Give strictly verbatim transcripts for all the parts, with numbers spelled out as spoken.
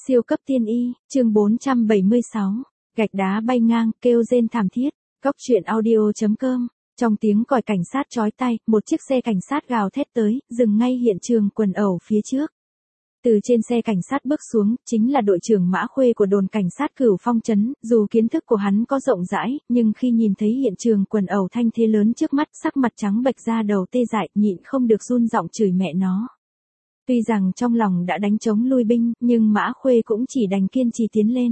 Siêu cấp tiên y, chương bốn trăm bảy mươi sáu, gạch đá bay ngang, kêu rên thảm thiết, cóc truyện audio.com, trong tiếng còi cảnh sát chói tai, một chiếc xe cảnh sát gào thét tới, dừng ngay hiện trường quần ẩu phía trước. Từ trên xe cảnh sát bước xuống, chính là đội trưởng Mã Khuê của đồn cảnh sát Cửu Phong trấn, dù kiến thức của hắn có rộng rãi, nhưng khi nhìn thấy hiện trường quần ẩu thanh thế lớn trước mắt, sắc mặt trắng bệch da đầu tê dại, nhịn không được run giọng chửi mẹ nó. Tuy rằng trong lòng đã đánh chống lui binh, nhưng Mã Khuê cũng chỉ đành kiên trì tiến lên.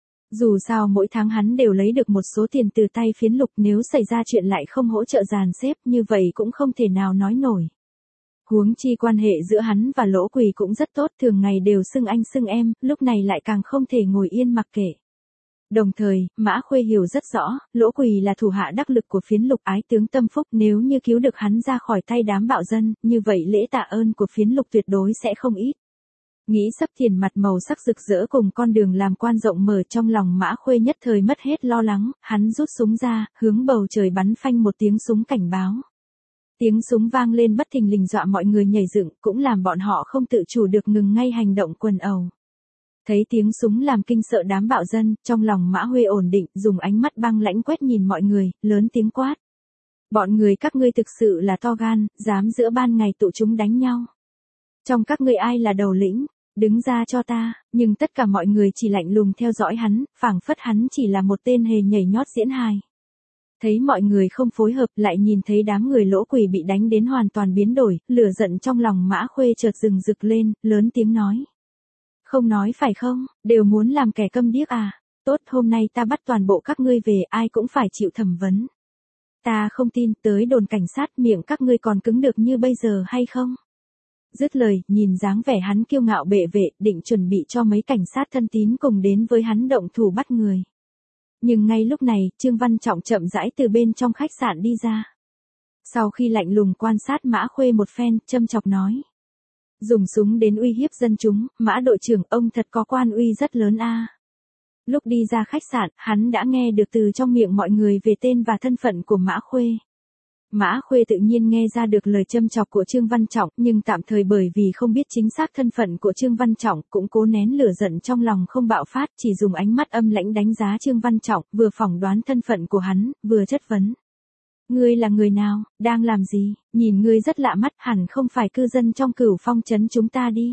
Dù sao mỗi tháng hắn đều lấy được một số tiền từ tay phiến lục, nếu xảy ra chuyện lại không hỗ trợ dàn xếp, như vậy cũng không thể nào nói nổi. Huống chi quan hệ giữa hắn và Lỗ Quỳ cũng rất tốt, thường ngày đều xưng anh xưng em, lúc này lại càng không thể ngồi yên mặc kệ. Đồng thời, Mã Khuê hiểu rất rõ, Lỗ Quỳ là thủ hạ đắc lực của phiến lục ái tướng tâm phúc, nếu như cứu được hắn ra khỏi tay đám bạo dân, như vậy lễ tạ ơn của phiến lục tuyệt đối sẽ không ít. Nghĩ sắp tiền mặt màu sắc rực rỡ cùng con đường làm quan rộng mở, trong lòng Mã Khuê nhất thời mất hết lo lắng, hắn rút súng ra, hướng bầu trời bắn phanh một tiếng súng cảnh báo. Tiếng súng vang lên bất thình lình dọa mọi người nhảy dựng, cũng làm bọn họ không tự chủ được ngừng ngay hành động quần ẩu. Thấy tiếng súng làm kinh sợ đám bạo dân, trong lòng Mã Khuê ổn định, dùng ánh mắt băng lãnh quét nhìn mọi người, lớn tiếng quát. Bọn người các ngươi thực sự là to gan, dám giữa ban ngày tụ chúng đánh nhau. Trong các ngươi ai là đầu lĩnh, đứng ra cho ta, nhưng tất cả mọi người chỉ lạnh lùng theo dõi hắn, phảng phất hắn chỉ là một tên hề nhảy nhót diễn hài. Thấy mọi người không phối hợp, lại nhìn thấy đám người Lỗ Quỳ bị đánh đến hoàn toàn biến đổi, lửa giận trong lòng Mã Khuê chợt rừng rực lên, lớn tiếng nói. Không nói phải không, đều muốn làm kẻ câm điếc à, tốt, hôm nay ta bắt toàn bộ các ngươi về, ai cũng phải chịu thẩm vấn. Ta không tin, tới đồn cảnh sát miệng các ngươi còn cứng được như bây giờ hay không? Dứt lời, nhìn dáng vẻ hắn kiêu ngạo bệ vệ, định chuẩn bị cho mấy cảnh sát thân tín cùng đến với hắn động thủ bắt người. Nhưng ngay lúc này, Trương Văn Trọng chậm rãi từ bên trong khách sạn đi ra. Sau khi lạnh lùng quan sát Mã Khuê một phen, châm chọc nói. Dùng súng đến uy hiếp dân chúng, Mã đội trưởng ông thật có quan uy rất lớn a. Lúc đi ra khách sạn, hắn đã nghe được từ trong miệng mọi người về tên và thân phận của Mã Khuê. Mã Khuê tự nhiên nghe ra được lời châm chọc của Trương Văn Trọng, nhưng tạm thời bởi vì không biết chính xác thân phận của Trương Văn Trọng, cũng cố nén lửa giận trong lòng không bạo phát, chỉ dùng ánh mắt âm lãnh đánh giá Trương Văn Trọng, vừa phỏng đoán thân phận của hắn, vừa chất vấn. Ngươi là người nào, đang làm gì, nhìn ngươi rất lạ mắt, hẳn không phải cư dân trong Cửu Phong trấn chúng ta đi.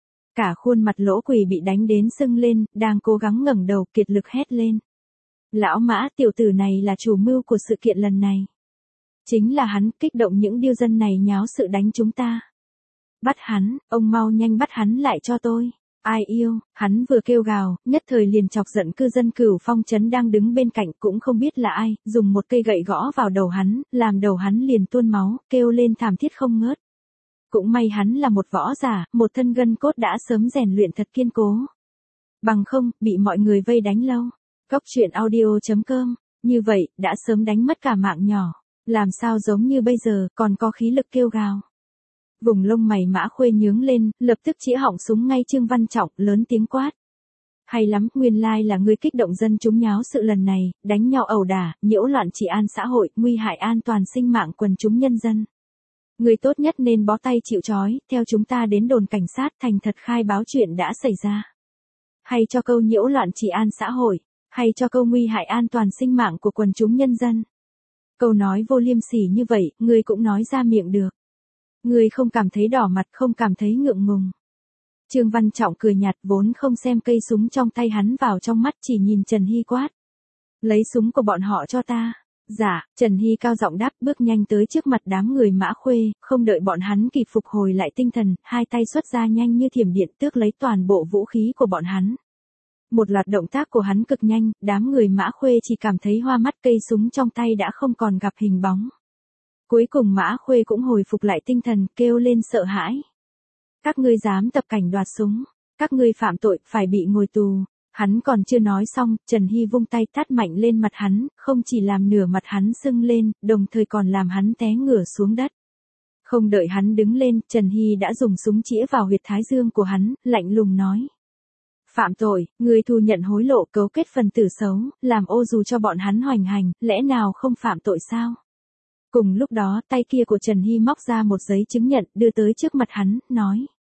Cả khuôn mặt Lỗ Quỳ bị đánh đến sưng lên, đang cố gắng ngẩng đầu, kiệt lực hét lên. Lão Mã, tiểu tử này là chủ mưu của sự kiện lần này. Chính là hắn, kích động những điêu dân này nháo sự đánh chúng ta. Bắt hắn, ông mau nhanh bắt hắn lại cho tôi. Ai yêu, hắn vừa kêu gào, nhất thời liền chọc giận cư dân Cửu Phong trấn đang đứng bên cạnh, cũng không biết là ai, dùng một cây gậy gõ vào đầu hắn, làm đầu hắn liền tuôn máu, kêu lên thảm thiết không ngớt. Cũng may hắn là một võ giả, một thân gân cốt đã sớm rèn luyện thật kiên cố. Bằng không, bị mọi người vây đánh lâu. Cóc truyện audio.com, như vậy, đã sớm đánh mất cả mạng nhỏ. Làm sao giống như bây giờ, còn có khí lực kêu gào. Vùng lông mày Mã Khuê nhướng lên, lập tức chĩa họng súng ngay Trương Văn Trọng, lớn tiếng quát. Hay lắm, nguyên lai là ngươi kích động dân chúng nháo sự lần này, đánh nhau ẩu đả, nhiễu loạn trị an xã hội, nguy hại an toàn sinh mạng quần chúng nhân dân. Ngươi tốt nhất nên bó tay chịu trói, theo chúng ta đến đồn cảnh sát thành thật khai báo chuyện đã xảy ra. Hay cho câu nhiễu loạn trị an xã hội, hay cho câu nguy hại an toàn sinh mạng của quần chúng nhân dân. Câu nói vô liêm sỉ như vậy, ngươi cũng nói ra miệng được. Ngươi không cảm thấy đỏ mặt, không cảm thấy ngượng ngùng. Trương Văn Trọng cười nhạt, vốn không xem cây súng trong tay hắn vào trong mắt, chỉ nhìn Trần Hy quát. Lấy súng của bọn họ cho ta. Dạ, Trần Hy cao giọng đáp, bước nhanh tới trước mặt đám người Mã Khuê, không đợi bọn hắn kịp phục hồi lại tinh thần, hai tay xuất ra nhanh như thiểm điện tước lấy toàn bộ vũ khí của bọn hắn. Một loạt động tác của hắn cực nhanh, đám người Mã Khuê chỉ cảm thấy hoa mắt, cây súng trong tay đã không còn gặp hình bóng. Cuối cùng Mã Khuê cũng hồi phục lại tinh thần, kêu lên sợ hãi. Các ngươi dám tập cảnh đoạt súng, các ngươi phạm tội, phải bị ngồi tù. Hắn còn chưa nói xong, Trần Hy vung tay tát mạnh lên mặt hắn, không chỉ làm nửa mặt hắn sưng lên, đồng thời còn làm hắn té ngửa xuống đất. Không đợi hắn đứng lên, Trần Hy đã dùng súng chĩa vào huyệt thái dương của hắn, lạnh lùng nói. Phạm tội, người thu nhận hối lộ, cấu kết phần tử xấu, làm ô dù cho bọn hắn hoành hành, lẽ nào không phạm tội sao? Cùng lúc đó, tay kia của Trần Hy móc ra một giấy chứng nhận, đưa tới trước mặt hắn, nói.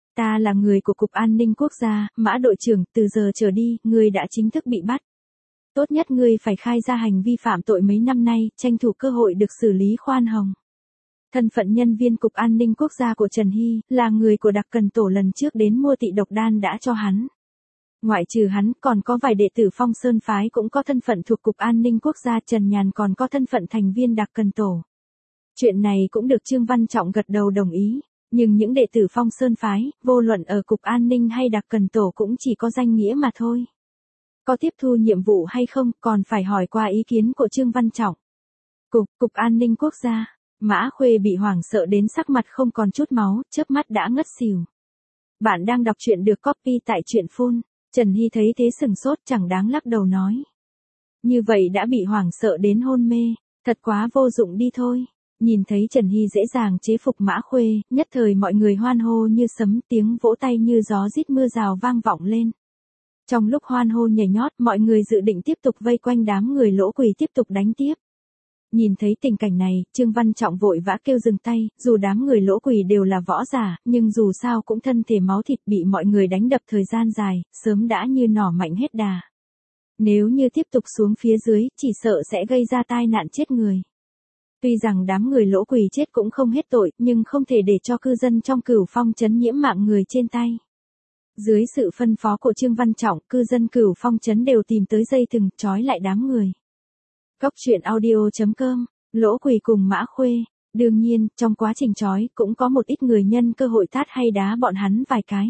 Ta là người của Cục An ninh Quốc gia, Mã đội trưởng, từ giờ trở đi, ngươi đã chính thức bị bắt. Tốt nhất ngươi phải khai ra hành vi phạm tội mấy năm nay, tranh thủ cơ hội được xử lý khoan hồng. Thân phận nhân viên Cục An ninh Quốc gia của Trần Hy, là người của Đặc Cần Tổ lần trước đến mua tị độc đan đã cho hắn. Ngoại trừ hắn, còn có vài đệ tử Phong Sơn Phái cũng có thân phận thuộc Cục An ninh Quốc gia, Trần Nhàn còn có thân phận thành viên Đặc Cần Tổ. Chuyện này cũng được Trương Văn Trọng gật đầu đồng ý, nhưng những đệ tử Phong Sơn Phái, vô luận ở Cục An ninh hay Đặc Cần Tổ cũng chỉ có danh nghĩa mà thôi. Có tiếp thu nhiệm vụ hay không, còn phải hỏi qua ý kiến của Trương Văn Trọng. Cục, Cục An ninh Quốc gia, Mã Khuê bị hoảng sợ đến sắc mặt không còn chút máu, chớp mắt đã ngất xỉu. Bạn đang đọc truyện được copy tại truyện phun. Trần Hy thấy thế sừng sốt, chẳng đáng lắc đầu nói. Như vậy đã bị hoảng sợ đến hôn mê, thật quá vô dụng đi thôi. Nhìn thấy Trần Hy dễ dàng chế phục Mã Khuê, nhất thời mọi người hoan hô như sấm, tiếng vỗ tay như gió rít mưa rào vang vọng lên. Trong lúc hoan hô nhảy nhót, mọi người dự định tiếp tục vây quanh đám người lỗ quỳ tiếp tục đánh tiếp. Nhìn thấy tình cảnh này, Trương Văn Trọng vội vã kêu dừng tay, dù đám người lỗ quỳ đều là võ giả, nhưng dù sao cũng thân thể máu thịt, bị mọi người đánh đập thời gian dài, sớm đã như nỏ mạnh hết đà. Nếu như tiếp tục xuống phía dưới, chỉ sợ sẽ gây ra tai nạn chết người. Tuy rằng đám người lỗ quỳ chết cũng không hết tội, nhưng không thể để cho cư dân trong Cửu Phong trấn nhiễm mạng người trên tay. Dưới sự phân phó của Trương Văn Trọng, cư dân Cửu Phong trấn đều tìm tới dây thừng, trói lại đám người. Cốc truyện audio chấm com, lỗ quỳ cùng Mã Khuê. Đương nhiên, trong quá trình trói, cũng có một ít người nhân cơ hội tát hay đá bọn hắn vài cái.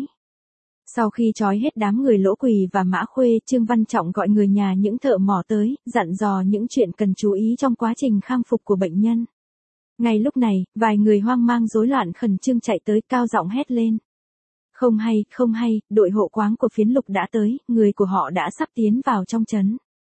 Sau khi trói hết đám người lỗ quỳ và Mã Khuê, Trương Văn Trọng gọi người nhà những thợ mỏ tới, dặn dò những chuyện cần chú ý trong quá trình khang phục của bệnh nhân. Ngay lúc này, vài người hoang mang rối loạn khẩn trương chạy tới, cao giọng hét lên. Không hay, không hay, đội hộ quáng của Phiến Lục đã tới, người của họ đã sắp tiến vào trong trấn.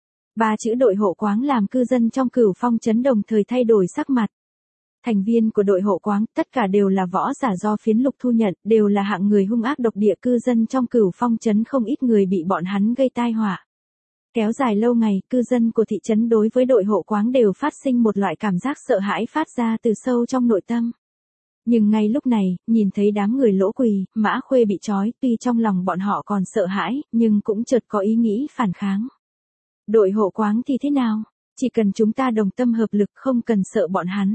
Ba chữ đội hộ quáng làm cư dân trong Cửu Phong trấn đồng thời thay đổi sắc mặt. Thành viên của đội hộ quáng, tất cả đều là võ giả do Phiến Lục thu nhận, đều là hạng người hung ác độc địa, cư dân trong Cửu Phong trấn không ít người bị bọn hắn gây tai họa. Kéo dài lâu ngày, cư dân của thị trấn đối với đội hộ quáng đều phát sinh một loại cảm giác sợ hãi phát ra từ sâu trong nội tâm. Nhưng ngay lúc này, nhìn thấy đám người lỗ quỳ, Mã Khuê bị trói, tuy trong lòng bọn họ còn sợ hãi, nhưng cũng chợt có ý nghĩ phản kháng. Đội hộ quáng thì thế nào? Chỉ cần chúng ta đồng tâm hợp lực, không cần sợ bọn hắn.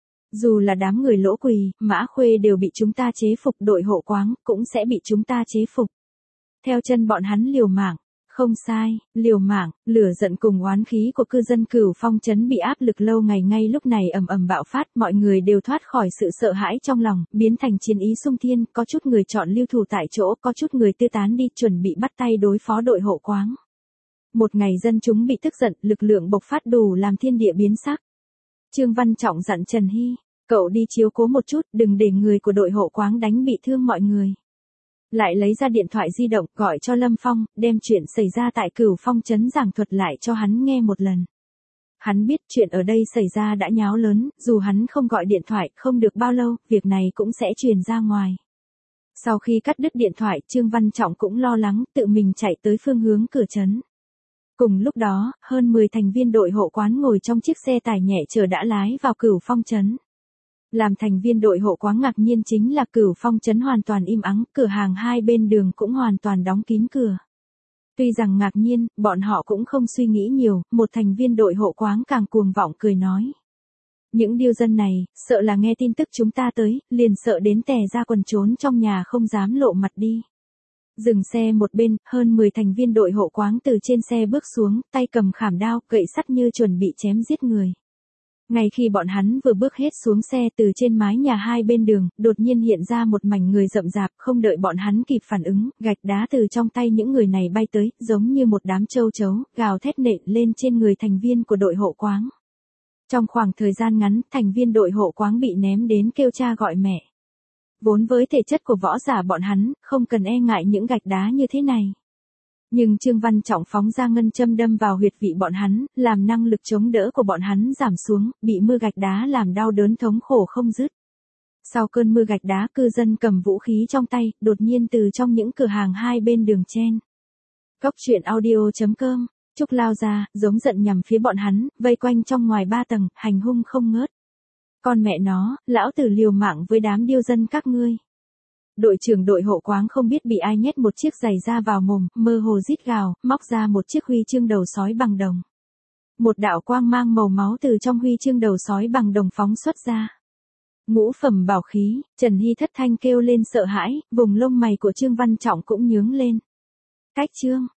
Dù là đám người lỗ quỳ, Mã Khuê đều bị chúng ta chế phục, đội hộ quáng cũng sẽ bị chúng ta chế phục. Theo chân bọn hắn liều mạng. Không sai, liều mạng, lửa giận cùng oán khí của cư dân Cửu Phong trấn bị áp lực lâu ngày ngay lúc này ầm ầm bạo phát, mọi người đều thoát khỏi sự sợ hãi trong lòng, biến thành chiến ý xung thiên, có chút người chọn lưu thủ tại chỗ, có chút người tư tán đi chuẩn bị bắt tay đối phó đội hộ quáng. Một ngày dân chúng bị tức giận, lực lượng bộc phát đủ làm thiên địa biến sắc. Trương Văn Trọng dặn Trần Hy, cậu đi chiếu cố một chút, đừng để người của đội hộ quáng đánh bị thương mọi người. Lại lấy ra điện thoại di động, gọi cho Lâm Phong, đem chuyện xảy ra tại Cửu Phong trấn giảng thuật lại cho hắn nghe một lần. Hắn biết chuyện ở đây xảy ra đã nháo lớn, dù hắn không gọi điện thoại, không được bao lâu, việc này cũng sẽ truyền ra ngoài. Sau khi cắt đứt điện thoại, Trương Văn Trọng cũng lo lắng, tự mình chạy tới phương hướng cửa trấn. Cùng lúc đó, hơn mười thành viên đội hộ quán ngồi trong chiếc xe tải nhẹ chở đã lái vào Cửu Phong trấn. Làm thành viên đội hộ quán ngạc nhiên chính là Cửu Phong trấn hoàn toàn im ắng, cửa hàng hai bên đường cũng hoàn toàn đóng kín cửa. Tuy rằng ngạc nhiên, bọn họ cũng không suy nghĩ nhiều, một thành viên đội hộ quán càng cuồng vọng cười nói. Những điêu dân này, sợ là nghe tin tức chúng ta tới, liền sợ đến tè ra quần trốn trong nhà không dám lộ mặt đi. Dừng xe một bên, hơn mười thành viên đội hộ quán từ trên xe bước xuống, tay cầm khảm đao, gậy sắt như chuẩn bị chém giết người. Ngay khi bọn hắn vừa bước hết xuống xe, từ trên mái nhà hai bên đường, đột nhiên hiện ra một mảnh người rậm rạp, không đợi bọn hắn kịp phản ứng, gạch đá từ trong tay những người này bay tới, giống như một đám châu chấu, gào thét nện lên trên người thành viên của đội hộ quáng. Trong khoảng thời gian ngắn, thành viên đội hộ quáng bị ném đến kêu cha gọi mẹ. Vốn với thể chất của võ giả bọn hắn, không cần e ngại những gạch đá như thế này. Nhưng Trương Văn Trọng phóng ra ngân châm đâm vào huyệt vị bọn hắn, làm năng lực chống đỡ của bọn hắn giảm xuống, bị mưa gạch đá làm đau đớn thống khổ không dứt. Sau cơn mưa gạch đá, cư dân cầm vũ khí trong tay, đột nhiên từ trong những cửa hàng hai bên đường chen. Cốc truyện audio chấm com, Trúc lao ra, giống giận nhằm phía bọn hắn, vây quanh trong ngoài ba tầng, hành hung không ngớt. Con mẹ nó, lão tử liều mạng với đám điêu dân các ngươi. Đội trưởng đội hộ quáng không biết bị ai nhét một chiếc giày da vào mồm, mơ hồ rít gào, móc ra một chiếc huy chương đầu sói bằng đồng. Một đạo quang mang màu máu từ trong huy chương đầu sói bằng đồng phóng xuất ra. Ngũ phẩm bảo khí, Trần Hy thất thanh kêu lên sợ hãi, vùng lông mày của Trương Văn Trọng cũng nhướng lên. Cách trương,